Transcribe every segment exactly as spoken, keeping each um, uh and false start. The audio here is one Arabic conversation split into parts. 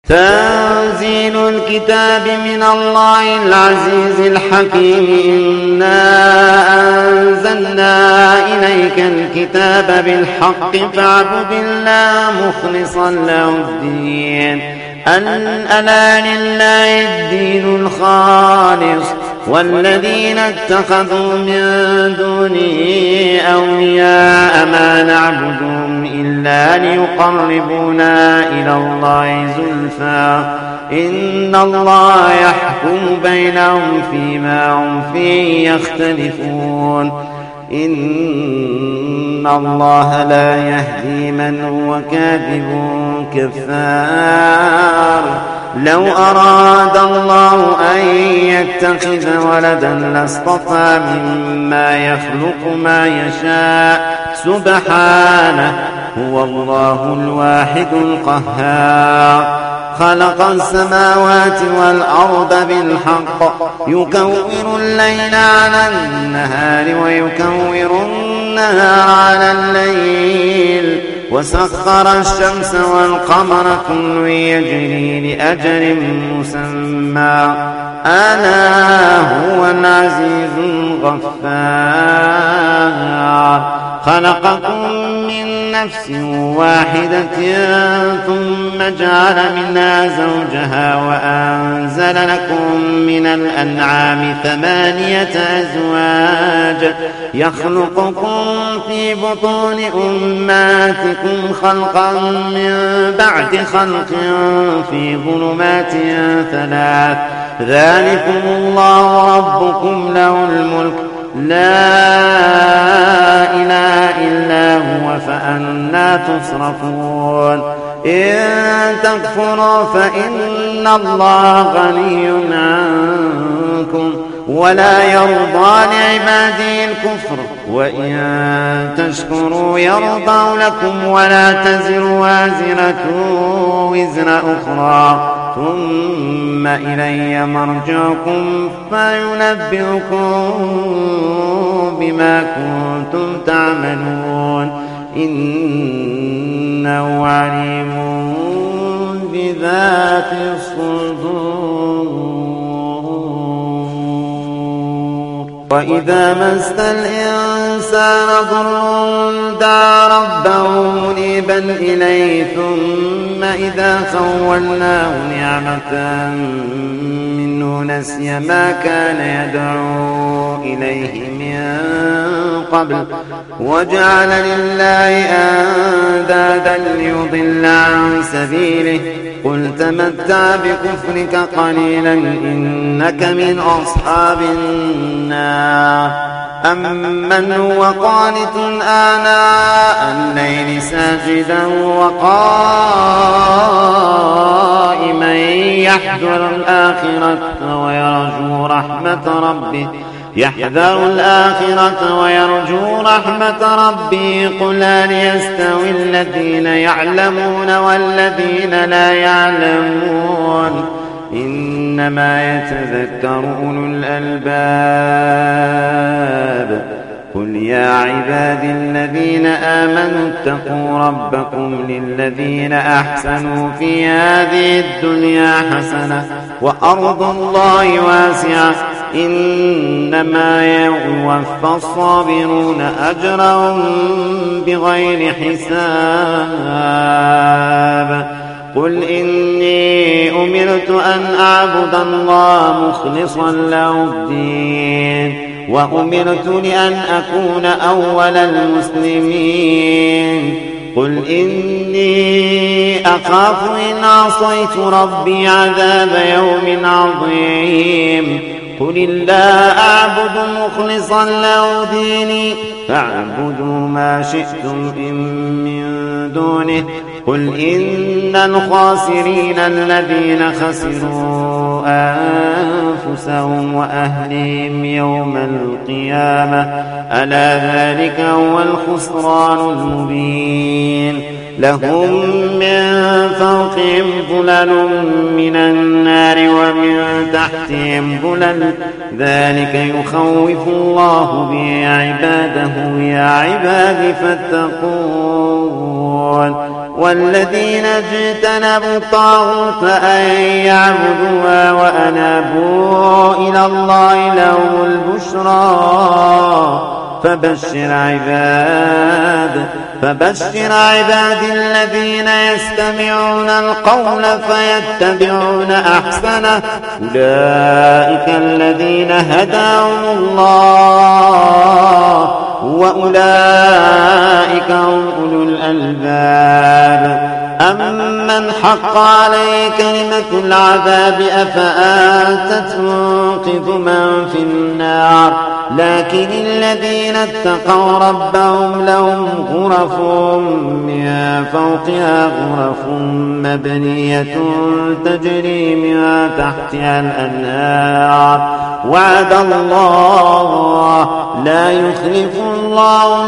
تنزيل الكتاب من الله العزيز الحكيم. إنا أنزلنا إليك الكتاب بالحق فاعبد الله مخلصا له الدين. ألا لله الدين الخالص والذين اتخذوا من دونه أولياء ما نعبدهم إلا ليقربونا إلى الله زلفى إن الله يحكم بينهم فيما هم فيه يختلفون. إن الله لا يهدي من هو كاذب كفار. لو أراد الله أن يتخذ ولدا لاصطفى مما يخلق ما يشاء سبحانه هو الله الواحد القهار. خلق السماوات والأرض بالحق يكور الليل على النهار ويكور النهار على الليل وسخر الشمس والقمر كل يجري لأجل مسمى ألا هو العزيز الغفار. خلقكم من نفس واحدة ثم جعل منها زوجها وأنزل لكم من الأنعام ثمانية أزواج يخلقكم في بطون أمهاتكم خلقا من بعد خلق في ظلمات ثلاث ذلكم الله ربكم له الملك لا إله إلا هو فأنى تصرفون. إن تكفروا فإن الله غني عنكم ولا يرضى لعباده الكفر وإن تشكروا يرضى لكم ولا تزر وازرة وزر أخرى ثم إلي مرجعكم فينبئكم بما كنتم تعملون إنه عليم بذات الصدور. وإذا مس الإنسان ضر دعا ربه منيبا إليه ثم إذا خولناه نعمة منه نسي ما كان يدعو إليه من قبل وجعل لله أندادا ليضل عن سبيله قل تمتع بكفرك قليلا إنك من أصحاب النار. أمن هو قانت آناء الليل ساجدا وقائما يحذر الآخرة ويرجو رحمة ربه يحذر الآخرة ويرجو رحمة ربه قل هل يستوي الذين يعلمون والذين لا يعلمون إنما يتذكر أولو الألباب. قل يا عبادي الذين آمنوا اتقوا ربكم للذين أحسنوا في هذه الدنيا حسنة وأرض الله واسعة إنما يوفى الصابرون أجرهم بغير حساب. قل إني أمرت أن أعبد الله مخلصا له الدين وأمرت لأن أكون أول المسلمين. قل إني أخاف إن عصيت ربي عذاب يوم عظيم. قل الله أعبد مخلصا له ديني فاعبدوا ما شئتم من دونه. قل إن الخاسرين الذين خسروا أنفسهم وأهليهم يوم القيامة ألا ذلك هو الخسران المبين. لهم من فوقهم ظلل من النار ومن تحتهم ظلل ذلك يخوف الله به عباده يا عباد فاتقون. والذين اجتنبوا الطاغوت أن يعبدوها وأنابوا إلى الله لهم البشرى فبشر عباد فبشر عباد الذين يستمعون القول فيتبعون أحسنه أولئك الذين هداهم الله وأولئك هم أولو الألباب أمن حق عليه كلمة العذاب أفأنت تنقذ من في النار لكن الذين اتقوا ربهم لهم غرف من فوقها غرف مبنية تجري من تحتها الأنهار وعد الله لا يخلف الله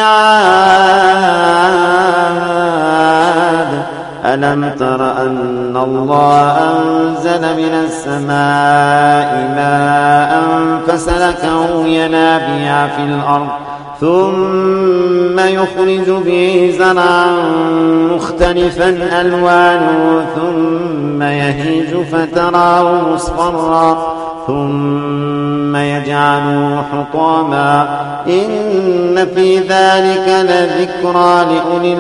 الميعاد ألم تر أن الله أنزل من السماء ماء فسلكه ينابيع في الأرض ثم يخرج به زرعا مختلفا ألوانه ثم يهيج فتراه مصفرا ثم يجعله حطاما إن في ذلك لذكرى لأولي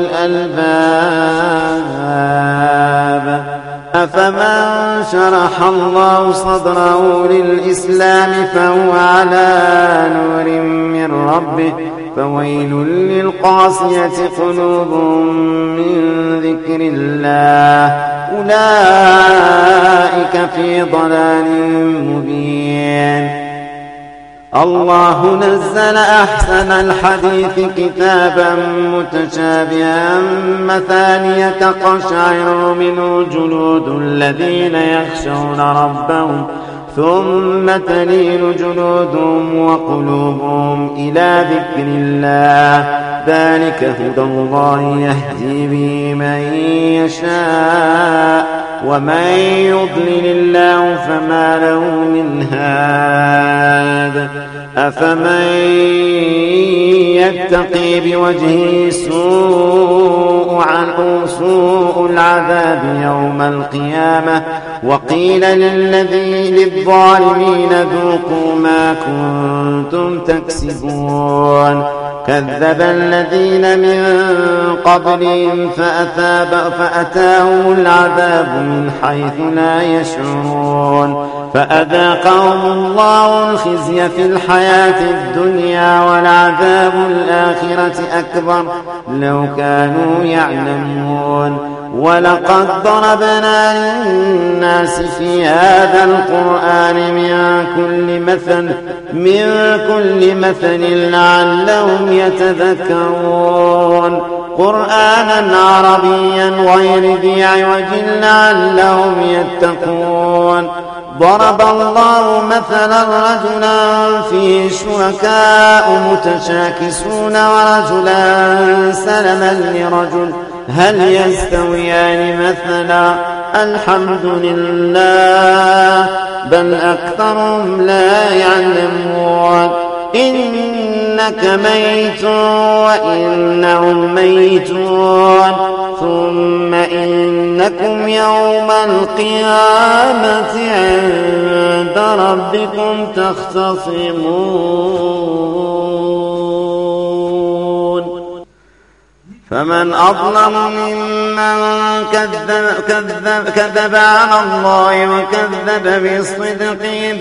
الألباب أفمن شرح الله صدره للإسلام فهو على نور من ربه فويل للقاسية قلوبهم من ذكر الله أولئك في ضلال مبين الله نزل أحسن الحديث كتابا متشابها مثانية تقشعر منه جلود الذين يخشون ربهم ثم تلين جلودهم وقلوبهم إلى ذكر الله ذلك هدى الله يهدي به من يشاء ومن يضلل الله فما له من هاد أفمن يتقي بوجهه سوء عنه سوء العذاب يوم القيامة وقيل للذي للظالمين ذوقوا ما كنتم تكسبون كذب الذين من قبلهم فأتاب فأتاهم العذاب من حيث لا يشعرون فأذاقهم الله الخزي في الحياة الدنيا ولعذاب الآخرة أكبر لو كانوا يعلمون ولقد ضربنا للناس في هذا القرآن من كل مثل من كل مثل لعلهم يتذكرون قرآنا عربيا غير ذي عوج لعلهم يتقون ضرب الله مثلا رجلا فيه شركاء متشاكسون ورجلا سلما لرجل هل يستويان مثلا الحمد لله بل أكثرهم لا يعلمون إنك ميت وإنهم ميتون ثم إنكم يوم القيامة عند ربكم تختصمون فمن أظلم ممن كذب, كذب, كذب على الله وكذب بالصدق إذ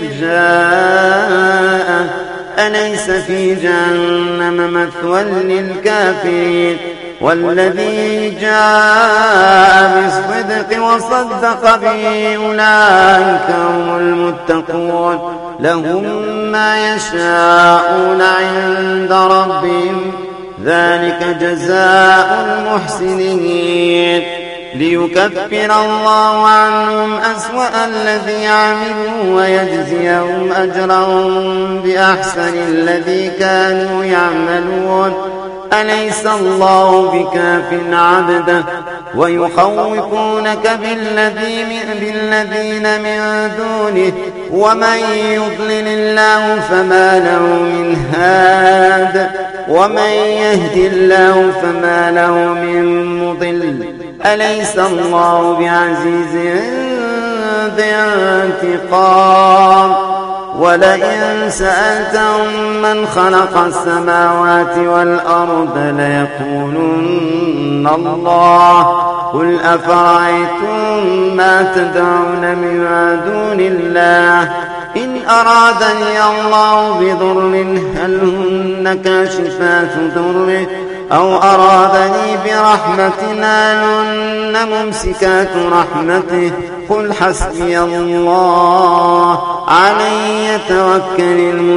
جاءه أليس في جهنم مثوى للكافرين والذي جاء بالصدق وصدق به أولئك هم المتقون لهم ما يشاءون عند ربهم ذلك جزاء المحسنين ليكفر الله عنهم أسوأ الذي عملوا ويجزيهم أجرهم بأحسن الذي كانوا يعملون أليس الله بكاف عبده ويخوفونك بالذين من دونه ومن يضلل الله فما له من هاد ومن يهد الله فما له من مضل أليس الله بعزيز ذي انتقام ولئن سألتهم من خلق السماوات والأرض ليقولن الله قل أفرأيتم ما تدعون من دون الله إن أرادني الله بضر هل هن كاشفات ضره أو أرادني برحمة هل هن ممسكات رحمته قل حسبي الله عليه يتوكل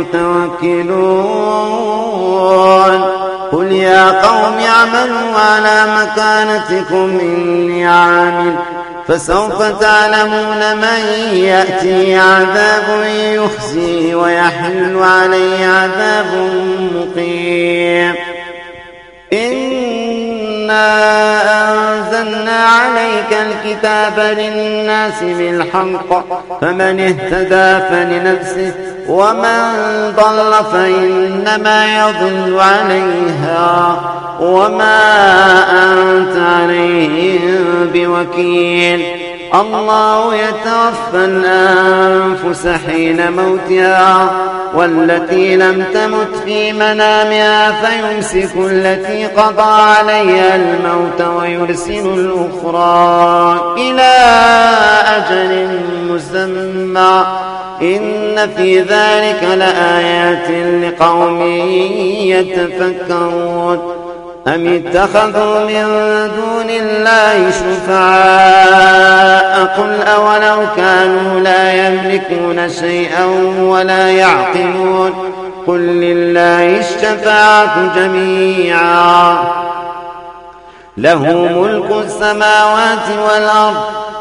المتوكلون قل يا قوم اعملوا على مكانتكم إني عامل فسوف تعلمون من يأتي عذاب يخزي ويحل عليه عذاب مقيم إنا أنزلنا عليك الكتاب للناس بالحق فمن اهتدى فلنفسه ومن ضل فإنما يضل عليها وما أنت عليهم بوكيل الله يتوفى الأنفس حين موتها والتي لم تمت في منامها فيمسك التي قضى عليها الموت ويرسل الأخرى إلى أجل مسمى إن في ذلك لآيات لقوم يتفكرون أم اتخذوا من دون الله شفعاء قل أولو كانوا لا يملكون شيئا ولا يعقلون قل لله الشفاعة جميعا له ملك السماوات والأرض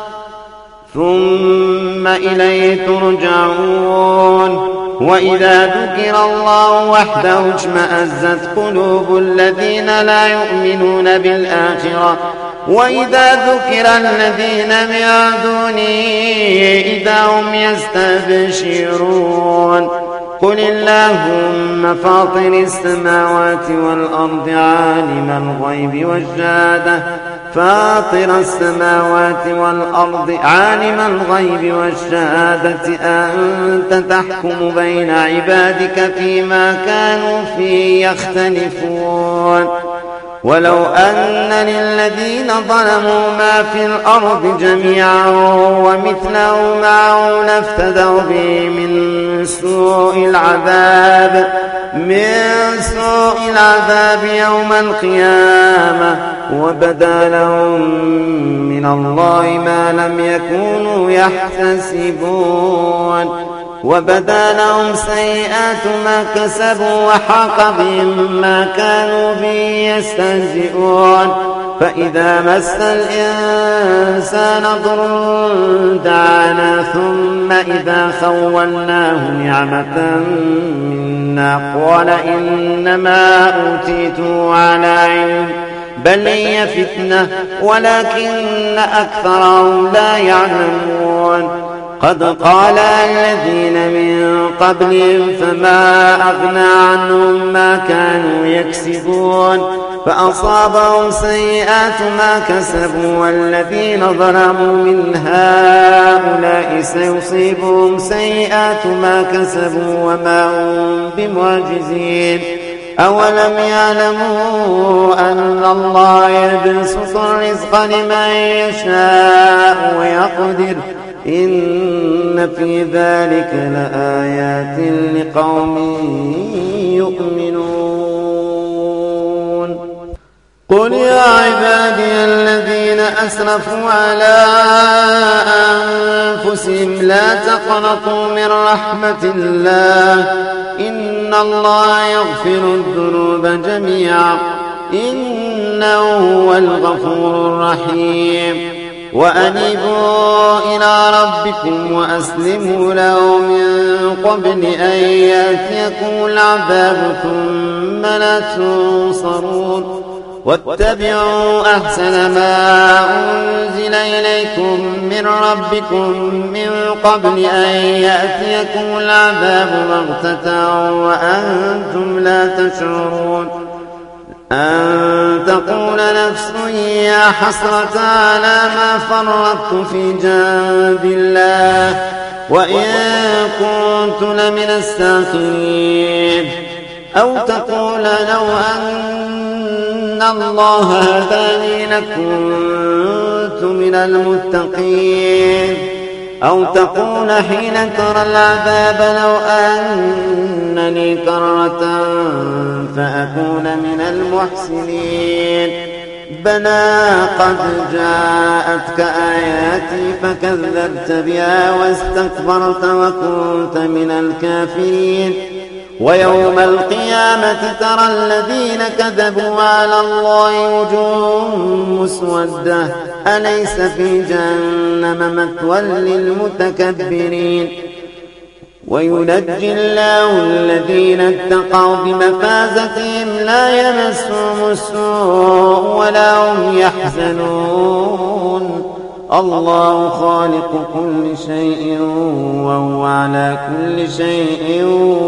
ثم إليه ترجعون وإذا ذكر الله وحده اشمأزت قلوب الذين لا يؤمنون بالآخرة وإذا ذكر الذين من دونه إذا هم يستبشرون قل اللهم فاطر السماوات والأرض عالم الغيب والشهادة فاطر السماوات والأرض عالم الغيب والشهادة أنت تحكم بين عبادك فيما كانوا فيه يختلفون ولو أن للذين ظلموا ما في الأرض جميعا ومثله معه لافتدوا به من سوء العذاب من سوء العذاب يوم القيامة وبدا لهم من الله ما لم يكونوا يحتسبون وبدا لهم سيئات ما كسبوا وحاق بهم ما كانوا به يستهزئون فإذا مس الإنسان ضر دعانا ثم إذا خولناه نعمة منا قال إنما أوتيته على علم بل هي فتنة ولكن أكثرهم لا يعلمون قد قال الذين من قبلهم فما أغنى عنهم ما كانوا يكسبون فأصابهم سيئات ما كسبوا والذين ظلموا من هؤلاء سيصيبهم سيئات ما كسبوا وما هم بمعجزين أولم يعلموا أن الله يبسط الرزق لمن يشاء ويقدر إن في ذلك لآيات لقوم يؤمنون قل يا عبادي الذين أسرفوا على أنفسهم لا تقنطوا من رحمة الله إن الله يغفر الذنوب جميعا إنه هو الغفور الرحيم وأنيبوا إلى ربكم ربكم وأسلموا له من قبل أن يأتيكم العذاب ثم لا تنصرون واتبعوا أحسن ما أنزل إليكم من ربكم من قبل أن يأتيكم العذاب بغتة وأنتم لا تشعرون أن تقول نفس يا حسرة على ما فرطت في جنب الله وإن كنت لمن الساخرين أو تقول لو أن الله هداني لكنت من المتقين أو تقول حين ترى العذاب لو أنني كرة فأكون من المحسنين بلى قد جاءتك آياتي فكذبت بها واستكبرت وكنت من الكافرين ويوم القيامة ترى الذين كذبوا على الله وجوههم مسودة أليس في جهنم مثوى للمتكبرين وينجي الله الذين اتقوا بمفازتهم لا يمسهم السوء ولا هم يحزنون الله خالق كل شيء وهو على كل شيء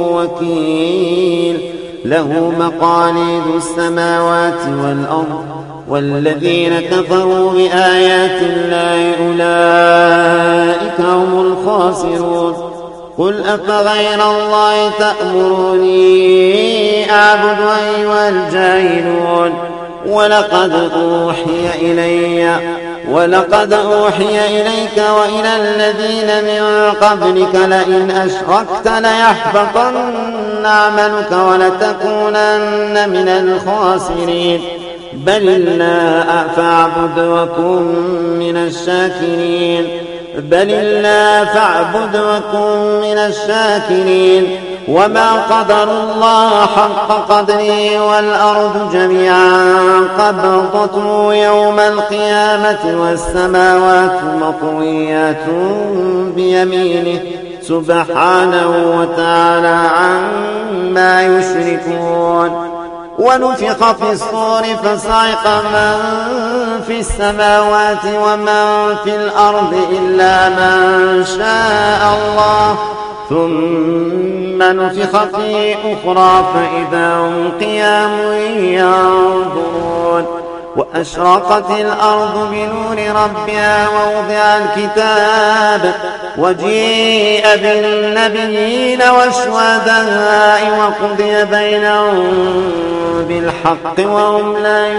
وكيل له مقاليد السماوات والأرض والذين كفروا بآيات الله أولئك هم الخاسرون قل أفغير الله تأمروني أعبد أيها الجاهلون ولقد أوحي إلي ولقد أوحي إليك وإلى الذين من قبلك لئن أشركت ليحبطن عملك ولتكونن من الخاسرين بل الله فاعبد وكن من الشاكرين بل الله فاعبد وكن من الشاكرين وما قدر الله حق قدره والأرض جميعا قبضته يوم القيامة والسماوات مطويات بيمينه سبحانه وتعالى عما يشركون ونفخ في الصور فصعق من في السماوات ومن في الأرض إلا من شاء الله ثم نفخ في أخرى فإذا هم قيام ينظرون وأشرقت الأرض بنور ربها ووضع الكتاب وجيء بالنبيين والشهداء وقضي بينهم بالحق وهم لا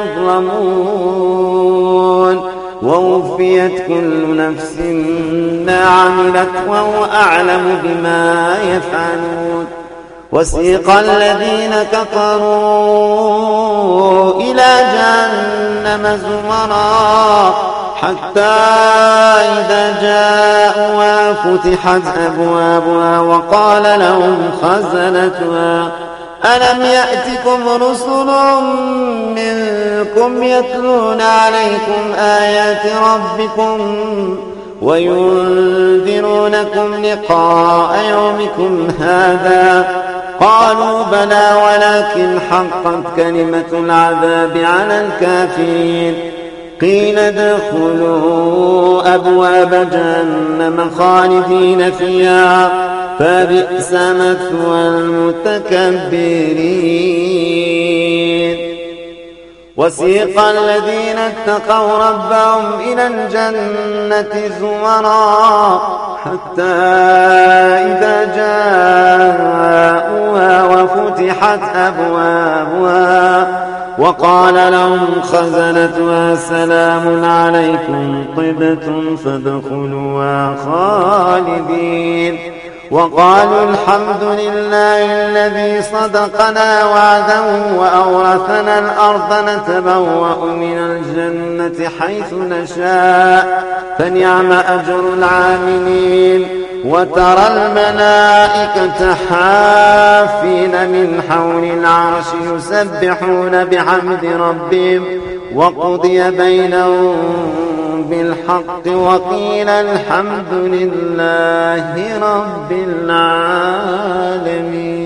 يظلمون ووفيت كل نفس ما عملت وهو أعلم بما يفعلون وسيق الذين كفروا إلى جهنم زمرا حتى إذا جاءوا فتحت أبوابها وقال لهم خزنتها ألم يأتكم رسل منكم يتلون عليكم آيات ربكم وينذرونكم لقاء يومكم هذا قالوا بلى ولكن حقت كلمة العذاب على الكافرين قيل ادخلوا أبواب جهنم خالدين فيها فبئس مثوى المتكبرين وسيق الذين اتقوا ربهم إلى الجنة زمرا حتى إذا جاءوها وفتحت أبوابها وقال لهم خزنتها سلام عليكم طبتم فادخلوها خالدين وقالوا الحمد لله الذي صدقنا وعده وأورثنا الأرض نتبوأ من الجنة حيث نشاء فنعم أجر العاملين وترى الملائكة حافين من حول العرش يسبحون بحمد ربهم وقضي بينهم بالحق بالحق وقيل الحمد لله رب العالمين.